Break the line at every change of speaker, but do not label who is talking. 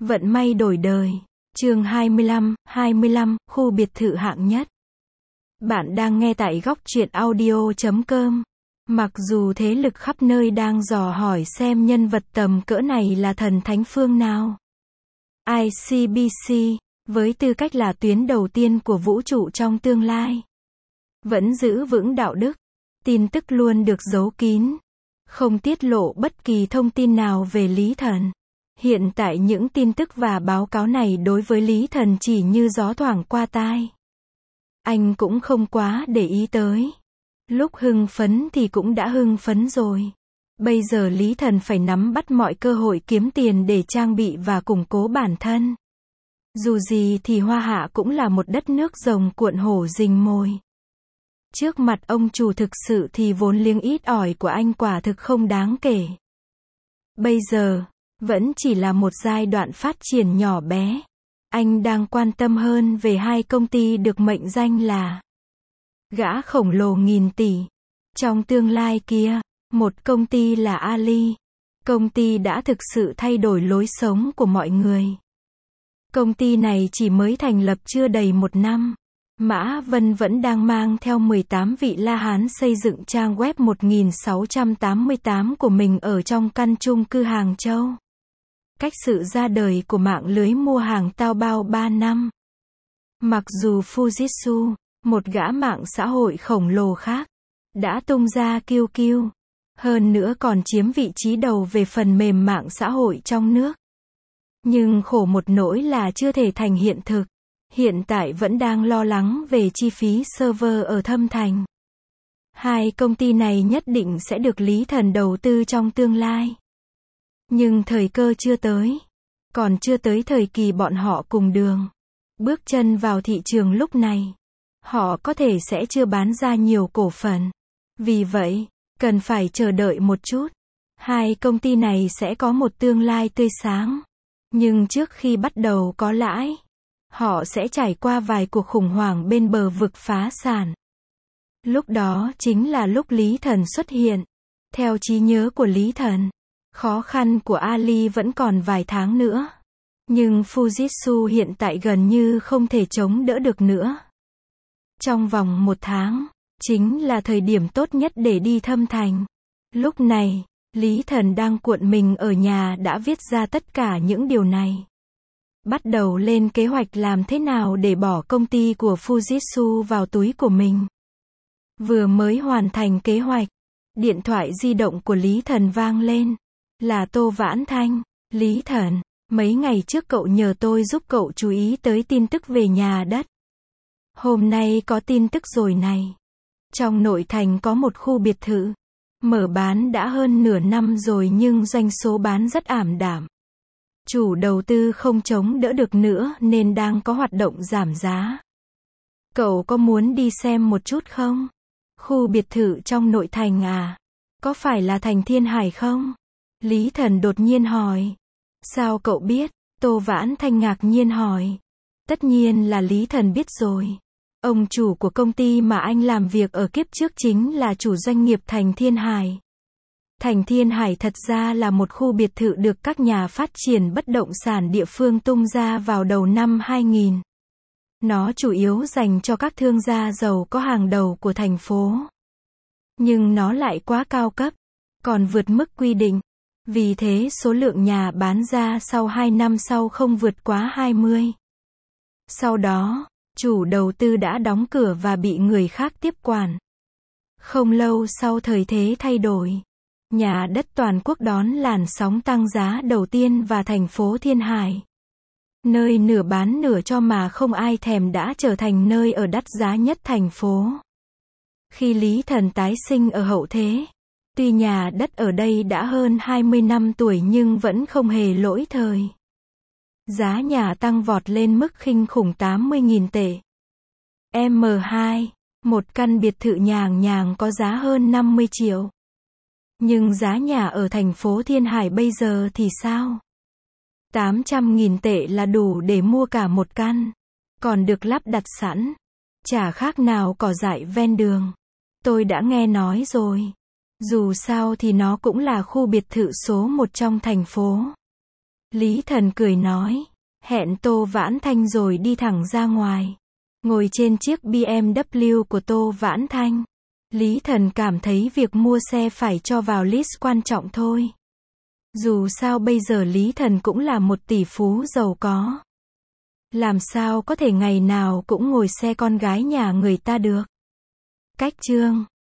Vận may đổi đời. Chương 25, khu biệt thự hạng nhất. Bạn đang nghe tại góc truyện audio.com. Mặc dù thế lực khắp nơi đang dò hỏi xem nhân vật tầm cỡ này là thần thánh phương nào. ICBC, với tư cách là tuyến đầu tiên của vũ trụ trong tương lai, vẫn giữ vững đạo đức. Tin tức luôn được giấu kín, không tiết lộ bất kỳ thông tin nào về Lý Thần. Hiện tại những tin tức và báo cáo này đối với Lý Thần chỉ như gió thoảng qua tai. Anh cũng không quá để ý tới. Lúc hưng phấn thì cũng đã hưng phấn rồi. Bây giờ Lý Thần phải nắm bắt mọi cơ hội kiếm tiền để trang bị và củng cố bản thân. Dù gì thì Hoa Hạ cũng là một đất nước rồng cuộn hổ rình mồi. Trước mặt ông chủ thực sự thì vốn liếng ít ỏi của anh quả thực không đáng kể. Bây giờ, vẫn chỉ là một giai đoạn phát triển nhỏ bé. Anh đang quan tâm hơn về hai công ty được mệnh danh là gã khổng lồ nghìn tỷ. Trong tương lai kia, một công ty là Ali. Công ty đã thực sự thay đổi lối sống của mọi người. Công ty này chỉ mới thành lập chưa đầy một năm. Mã Vân vẫn đang mang theo 18 vị La Hán xây dựng trang web 1688 của mình ở trong căn chung cư Hàng Châu. Cách sự ra đời của mạng lưới mua hàng Taobao 3 năm. Mặc dù Fujitsu, một gã mạng xã hội khổng lồ khác, đã tung ra QQ, hơn nữa còn chiếm vị trí đầu về phần mềm mạng xã hội trong nước. Nhưng khổ một nỗi là chưa thể thành hiện thực. Hiện tại vẫn đang lo lắng về chi phí server ở Thâm Thành. Hai công ty này nhất định sẽ được Lý Thần đầu tư trong tương lai. Nhưng thời cơ chưa tới. Còn chưa tới thời kỳ bọn họ cùng đường. Bước chân vào thị trường lúc này. Họ có thể sẽ chưa bán ra nhiều cổ phần. Vì vậy, cần phải chờ đợi một chút. Hai công ty này sẽ có một tương lai tươi sáng. Nhưng trước khi bắt đầu có lãi, họ sẽ trải qua vài cuộc khủng hoảng bên bờ vực phá sản. Lúc đó chính là lúc Lý Thần xuất hiện. Theo trí nhớ của Lý Thần, khó khăn của Ali vẫn còn vài tháng nữa. Nhưng Fujitsu hiện tại gần như không thể chống đỡ được nữa. Trong vòng một tháng, chính là thời điểm tốt nhất để đi Thâm Thành. Lúc này, Lý Thần đang cuộn mình ở nhà đã viết ra tất cả những điều này. Bắt đầu lên kế hoạch làm thế nào để bỏ công ty của Fujitsu vào túi của mình. Vừa mới hoàn thành kế hoạch, điện thoại di động của Lý Thần vang lên. Là Tô Vãn Thanh. Lý Thần, mấy ngày trước cậu nhờ tôi giúp cậu chú ý tới tin tức về nhà đất. Hôm nay có tin tức rồi này. Trong nội thành có một khu biệt thự. Mở bán đã hơn nửa năm rồi nhưng doanh số bán rất ảm đạm. Chủ đầu tư không chống đỡ được nữa nên đang có hoạt động giảm giá. Cậu có muốn đi xem một chút không? Khu biệt thự trong nội thành à? Có phải là thành Thiên Hải không? Lý Thần đột nhiên hỏi. Sao cậu biết? Tô Vãn Thanh ngạc nhiên hỏi. Tất nhiên là Lý Thần biết rồi. Ông chủ của công ty mà anh làm việc ở kiếp trước chính là chủ doanh nghiệp Thành Thiên Hải. Thành Thiên Hải thật ra là một khu biệt thự được các nhà phát triển bất động sản địa phương tung ra vào đầu năm 2000. Nó chủ yếu dành cho các thương gia giàu có hàng đầu của thành phố. Nhưng nó lại quá cao cấp, còn vượt mức quy định. Vì thế số lượng nhà bán ra sau 2 năm sau không vượt quá 20. Sau đó, chủ đầu tư đã đóng cửa và bị người khác tiếp quản. Không lâu sau thời thế thay đổi. Nhà đất toàn quốc đón làn sóng tăng giá đầu tiên và thành phố Thiên Hải. Nơi nửa bán nửa cho mà không ai thèm đã trở thành nơi ở đắt giá nhất thành phố. Khi Lý Thần tái sinh ở hậu thế, tuy nhà đất ở đây đã hơn 20 năm tuổi nhưng vẫn không hề lỗi thời. Giá nhà tăng vọt lên mức kinh khủng 80.000 tệ. M2, một căn biệt thự nhàng có giá hơn 50 triệu. Nhưng giá nhà ở thành phố Thiên Hải bây giờ thì sao? 800.000 tệ là đủ để mua cả một căn. Còn được lắp đặt sẵn. Chả khác nào cỏ dại ven đường. Tôi đã nghe nói rồi. Dù sao thì nó cũng là khu biệt thự số 1 trong thành phố. Lý Thần cười nói. Hẹn Tô Vãn Thanh rồi đi thẳng ra ngoài. Ngồi trên chiếc BMW của Tô Vãn Thanh. Lý Thần cảm thấy việc mua xe phải cho vào list quan trọng thôi. Dù sao bây giờ Lý Thần cũng là một tỷ phú giàu có. Làm sao có thể ngày nào cũng ngồi xe con gái nhà người ta được. Cách chương